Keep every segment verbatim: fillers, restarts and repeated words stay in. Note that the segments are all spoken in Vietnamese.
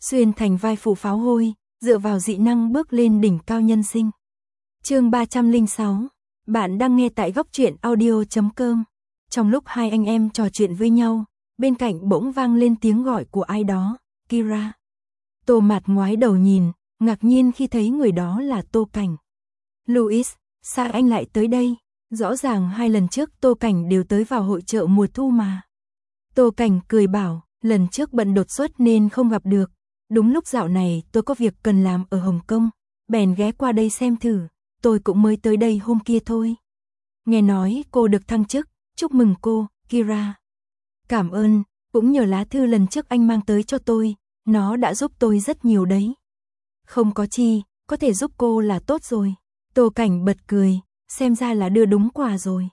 xuyên thành vai phụ pháo hôi, dựa vào dị năng bước lên đỉnh cao nhân sinh. Chương ba trăm lẻ sáu. Bạn đang nghe tại góc truyện audio chấm com. Trong lúc hai anh em trò chuyện với nhau, bên cạnh bỗng vang lên tiếng gọi của ai đó, Kira. Tô Mạt ngoái đầu nhìn, ngạc nhiên khi thấy người đó là Tô Cảnh. Louis, sao anh lại tới đây? Rõ ràng hai lần trước Tô Cảnh đều tới vào hội chợ mùa thu mà. Tô Cảnh cười bảo, lần trước bận đột xuất nên không gặp được. Đúng lúc dạo này tôi có việc cần làm ở Hồng Kông, bèn ghé qua đây xem thử, tôi cũng mới tới đây hôm kia thôi. Nghe nói cô được thăng chức, chúc mừng cô, Kira. Cảm ơn, cũng nhờ lá thư lần trước anh mang tới cho tôi, nó đã giúp tôi rất nhiều đấy. Không có chi, có thể giúp cô là tốt rồi. Tô Cảnh bật cười, xem ra là đưa đúng quà rồi.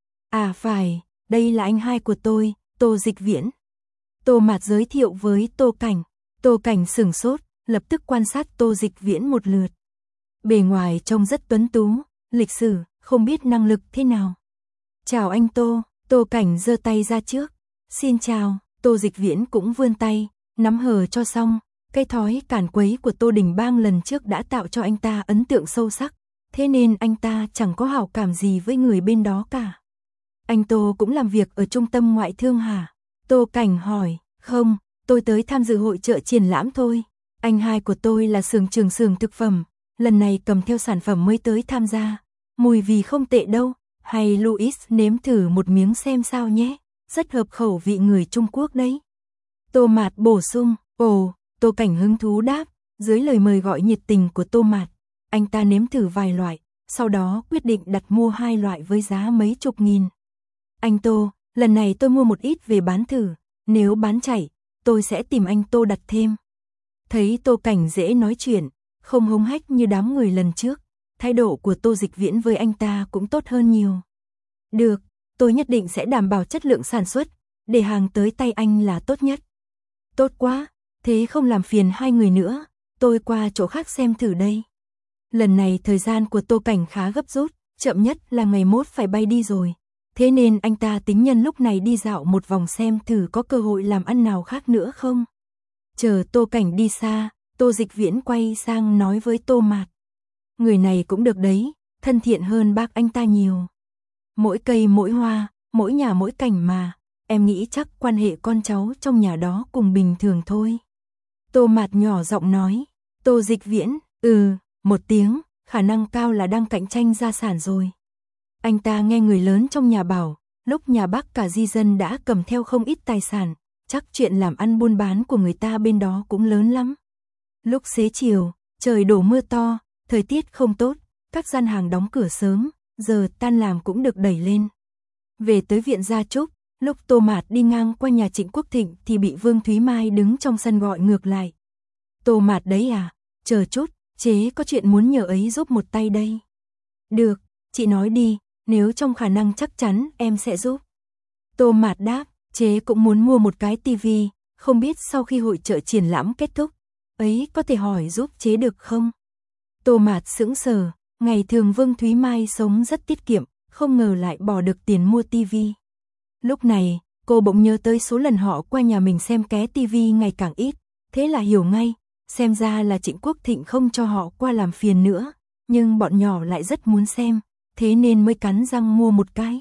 À phải, đây là anh hai của tôi, Tô Dịch Viễn. Tô Mạt giới thiệu với Tô Cảnh. Tô Cảnh sửng sốt, lập tức quan sát Tô Dịch Viễn một lượt. Bề ngoài trông rất tuấn tú, lịch sự, không biết năng lực thế nào. Chào anh Tô, Tô Cảnh giơ tay ra trước. Xin chào, Tô Dịch Viễn cũng vươn tay, nắm hờ cho xong. Cái thói cản quấy của Tô Đình Bang lần trước đã tạo cho anh ta ấn tượng sâu sắc, thế nên anh ta chẳng có hảo cảm gì với người bên đó cả. Anh Tô cũng làm việc ở trung tâm ngoại thương hả? Tô Cảnh hỏi, không, tôi tới tham dự hội chợ triển lãm thôi. Anh hai của tôi là xưởng trưởng xưởng thực phẩm, lần này cầm theo sản phẩm mới tới tham gia. Mùi vị không tệ đâu, hay Louis nếm thử một miếng xem sao nhé, rất hợp khẩu vị người Trung Quốc đấy. Tô Mạt bổ sung, ồ, Tô Cảnh hứng thú đáp, dưới lời mời gọi nhiệt tình của Tô Mạt, anh ta nếm thử vài loại, sau đó quyết định đặt mua hai loại với giá mấy chục nghìn. Anh Tô, lần này tôi mua một ít về bán thử, nếu bán chạy, tôi sẽ tìm anh Tô đặt thêm. Thấy Tô Cảnh dễ nói chuyện, không hống hách như đám người lần trước, thái độ của Tô Dịch Viễn với anh ta cũng tốt hơn nhiều. Được, tôi nhất định sẽ đảm bảo chất lượng sản xuất, để hàng tới tay anh là tốt nhất. Tốt quá, thế không làm phiền hai người nữa, tôi qua chỗ khác xem thử đây. Lần này thời gian của Tô Cảnh khá gấp rút, chậm nhất là ngày mốt phải bay đi rồi. Thế nên anh ta tính nhân lúc này đi dạo một vòng xem thử có cơ hội làm ăn nào khác nữa không. Chờ Tô Cảnh đi xa, Tô Dịch Viễn quay sang nói với Tô Mạt. Người này cũng được đấy, thân thiện hơn bác anh ta nhiều. Mỗi cây mỗi hoa, mỗi nhà mỗi cảnh mà, em nghĩ chắc quan hệ con cháu trong nhà đó cùng bình thường thôi. Tô Mạt nhỏ giọng nói, Tô Dịch Viễn, ừ, một tiếng, khả năng cao là đang cạnh tranh gia sản rồi. Anh ta nghe người lớn trong nhà bảo, lúc nhà bác cả di dân đã cầm theo không ít tài sản, chắc chuyện làm ăn buôn bán của người ta bên đó cũng lớn lắm. Lúc xế chiều, trời đổ mưa to, thời tiết không tốt, các gian hàng đóng cửa sớm, giờ tan làm cũng được đẩy lên. Về tới viện Gia Trúc, lúc Tô Mạt đi ngang qua nhà Trịnh Quốc Thịnh thì bị Vương Thúy Mai đứng trong sân gọi ngược lại. Tô Mạt đấy à, chờ chút, chế có chuyện muốn nhờ ấy giúp một tay đây. Được, chị nói đi, nếu trong khả năng chắc chắn em sẽ giúp. Tô Mạt đáp, chế cũng muốn mua một cái tivi, không biết sau khi hội chợ triển lãm kết thúc, ấy có thể hỏi giúp chế được không? Tô Mạt sững sờ, ngày thường Vương Thúy Mai sống rất tiết kiệm, không ngờ lại bỏ được tiền mua tivi. Lúc này, cô bỗng nhớ tới số lần họ qua nhà mình xem ké tivi ngày càng ít, thế là hiểu ngay, xem ra là Trịnh Quốc Thịnh không cho họ qua làm phiền nữa, nhưng bọn nhỏ lại rất muốn xem, thế nên mới cắn răng mua một cái.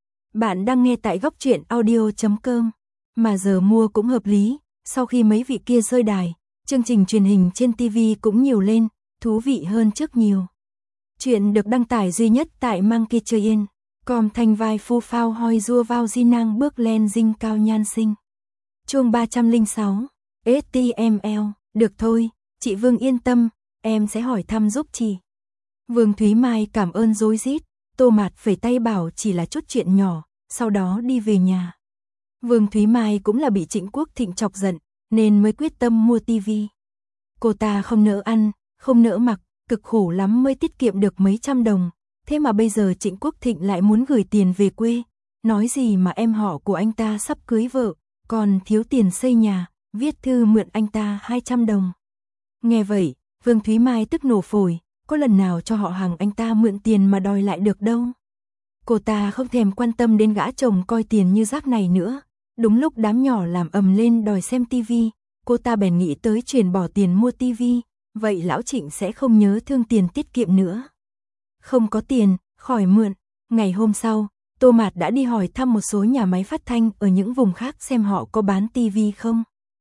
Bạn đang nghe tại góc truyện audio chấm com, mà giờ mua cũng hợp lý, sau khi mấy vị kia rơi đài, chương trình truyền hình trên tivi cũng nhiều lên, thú vị hơn trước nhiều. Chuyện được đăng tải duy nhất tại Monkey Train, com thành vai phu phao hoi rua vào di năng bước lên dinh cao nhan sinh. Chương ba trăm lẻ sáu, ét tê em lờ, được thôi, chị Vương yên tâm, em sẽ hỏi thăm giúp chị. Vương Thúy Mai cảm ơn rối rít, Tô Mạt phẩy tay bảo chỉ là chút chuyện nhỏ, sau đó đi về nhà. Vương Thúy Mai cũng là bị Trịnh Quốc Thịnh chọc giận, nên mới quyết tâm mua tivi. Cô ta không nỡ ăn, không nỡ mặc, cực khổ lắm mới tiết kiệm được mấy trăm đồng, thế mà bây giờ Trịnh Quốc Thịnh lại muốn gửi tiền về quê, nói gì mà em họ của anh ta sắp cưới vợ, còn thiếu tiền xây nhà, viết thư mượn anh ta hai trăm đồng. Nghe vậy, Vương Thúy Mai tức nổ phổi, có lần nào cho họ hàng anh ta mượn tiền mà đòi lại được đâu. Cô ta không thèm quan tâm đến gã chồng coi tiền như rác này nữa. Đúng lúc đám nhỏ làm ầm lên đòi xem tivi, cô ta bèn nghĩ tới chuyển bỏ tiền mua tivi, vậy lão Trịnh sẽ không nhớ thương tiền tiết kiệm nữa. Không có tiền, khỏi mượn. Ngày hôm sau, Tô Mạt đã đi hỏi thăm một số nhà máy phát thanh ở những vùng khác xem họ có bán tivi không.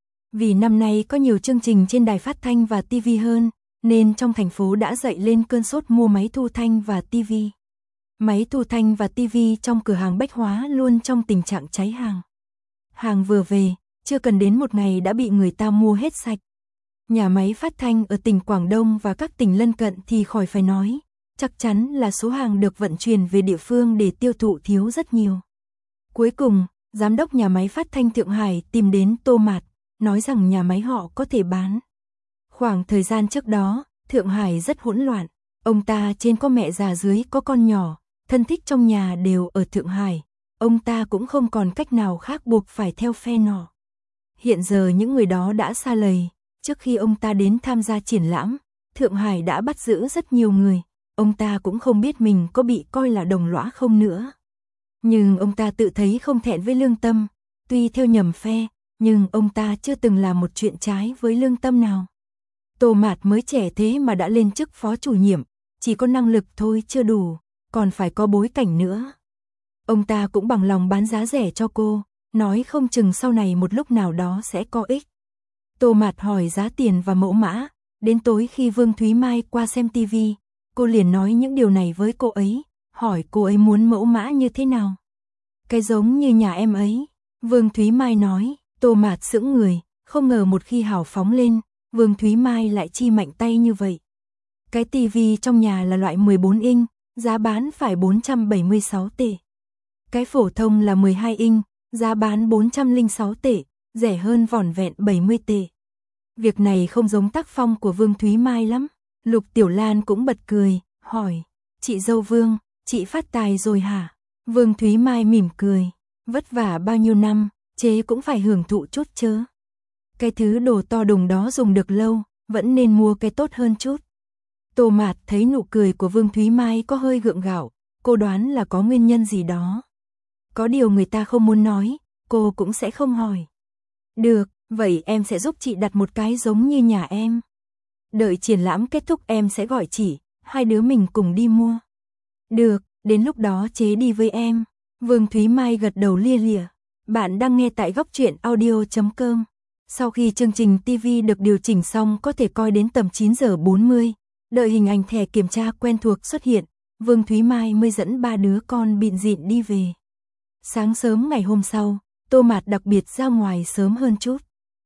Vì năm nay có nhiều chương trình trên đài phát thanh và tivi hơn, nên trong thành phố đã dậy lên cơn sốt mua máy thu thanh và tivi. Máy thu thanh và tivi trong cửa hàng bách hóa luôn trong tình trạng cháy hàng. Hàng vừa về, chưa cần đến một ngày đã bị người ta mua hết sạch. Nhà máy phát thanh ở tỉnh Quảng Đông và các tỉnh lân cận thì khỏi phải nói, chắc chắn là số hàng được vận chuyển về địa phương để tiêu thụ thiếu rất nhiều. Cuối cùng, giám đốc nhà máy phát thanh Thượng Hải tìm đến Tô Mạt, nói rằng nhà máy họ có thể bán. Khoảng thời gian trước đó, Thượng Hải rất hỗn loạn, ông ta trên có mẹ già dưới có con nhỏ, thân thích trong nhà đều ở Thượng Hải, ông ta cũng không còn cách nào khác buộc phải theo phe nọ. Hiện giờ những người đó đã xa lầy, trước khi ông ta đến tham gia triển lãm, Thượng Hải đã bắt giữ rất nhiều người, ông ta cũng không biết mình có bị coi là đồng lõa không nữa. Nhưng ông ta tự thấy không thẹn với lương tâm, tuy theo nhầm phe, nhưng ông ta chưa từng làm một chuyện trái với lương tâm nào. Tô Mạt mới trẻ thế mà đã lên chức phó chủ nhiệm, chỉ có năng lực thôi chưa đủ, còn phải có bối cảnh nữa. Ông ta cũng bằng lòng bán giá rẻ cho cô, nói không chừng sau này một lúc nào đó sẽ có ích. Tô Mạt hỏi giá tiền và mẫu mã, đến tối khi Vương Thúy Mai qua xem tivi, cô liền nói những điều này với cô ấy, hỏi cô ấy muốn mẫu mã như thế nào. Cái giống như nhà em ấy, Vương Thúy Mai nói. Tô Mạt sững người, không ngờ một khi hào phóng lên, Vương Thúy Mai lại chi mạnh tay như vậy. Cái tivi trong nhà là loại mười bốn inch, giá bán phải bốn trăm bảy mươi sáu tệ. Cái phổ thông là mười hai inch, giá bán bốn trăm lẻ sáu tệ, rẻ hơn vỏn vẹn bảy mươi tệ. Việc này không giống tác phong của Vương Thúy Mai lắm. Lục Tiểu Lan cũng bật cười, hỏi, chị dâu Vương, chị phát tài rồi hả? Vương Thúy Mai mỉm cười, vất vả bao nhiêu năm, chế cũng phải hưởng thụ chút chớ. Cái thứ đồ to đùng đó dùng được lâu, vẫn nên mua cái tốt hơn chút. Tô Mạt thấy nụ cười của Vương Thúy Mai có hơi gượng gạo, cô đoán là có nguyên nhân gì đó. Có điều người ta không muốn nói, cô cũng sẽ không hỏi. Được, vậy em sẽ giúp chị đặt một cái giống như nhà em. Đợi triển lãm kết thúc em sẽ gọi chị, hai đứa mình cùng đi mua. Được, đến lúc đó chế đi với em. Vương Thúy Mai gật đầu lia lịa. Bạn đang nghe tại góc truyện audio chấm com. Sau khi chương trình tivi được điều chỉnh xong có thể coi đến tầm chín giờ bốn mươi, đợi hình ảnh thẻ kiểm tra quen thuộc xuất hiện, Vương Thúy Mai mới dẫn ba đứa con bịn dịn đi về. Sáng sớm ngày hôm sau, Tô Mạt đặc biệt ra ngoài sớm hơn chút.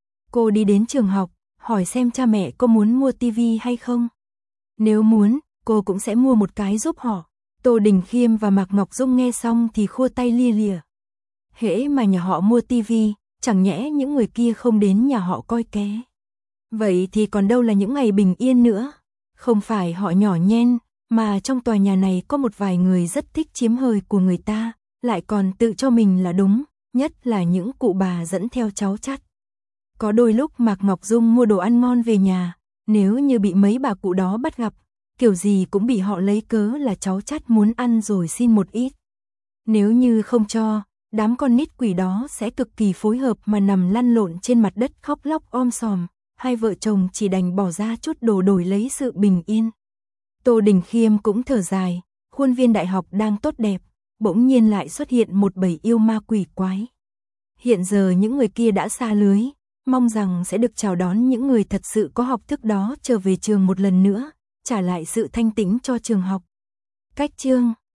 Cô đi đến trường học, hỏi xem cha mẹ có muốn mua tivi hay không. Nếu muốn, cô cũng sẽ mua một cái giúp họ. Tô Đình Khiêm và Mạc Ngọc Dung nghe xong thì khua tay lia lịa. Hễ mà nhà họ mua tivi, chẳng nhẽ những người kia không đến nhà họ coi ké. Vậy thì còn đâu là những ngày bình yên nữa. Không phải họ nhỏ nhen, mà trong tòa nhà này có một vài người rất thích chiếm hời của người ta, lại còn tự cho mình là đúng, nhất là những cụ bà dẫn theo cháu chắt. Có đôi lúc Mạc Ngọc Dung mua đồ ăn ngon về nhà, nếu như bị mấy bà cụ đó bắt gặp, kiểu gì cũng bị họ lấy cớ là cháu chắt muốn ăn rồi xin một ít. Nếu như không cho, đám con nít quỷ đó sẽ cực kỳ phối hợp mà nằm lăn lộn trên mặt đất khóc lóc om sòm, hai vợ chồng chỉ đành bỏ ra chút đồ đổi lấy sự bình yên. Tô Đình Khiêm cũng thở dài, khuôn viên đại học đang tốt đẹp, bỗng nhiên lại xuất hiện một bầy yêu ma quỷ quái. Hiện giờ những người kia đã xa lưới, mong rằng sẽ được chào đón những người thật sự có học thức đó trở về trường một lần nữa, trả lại sự thanh tĩnh cho trường học. Cách chương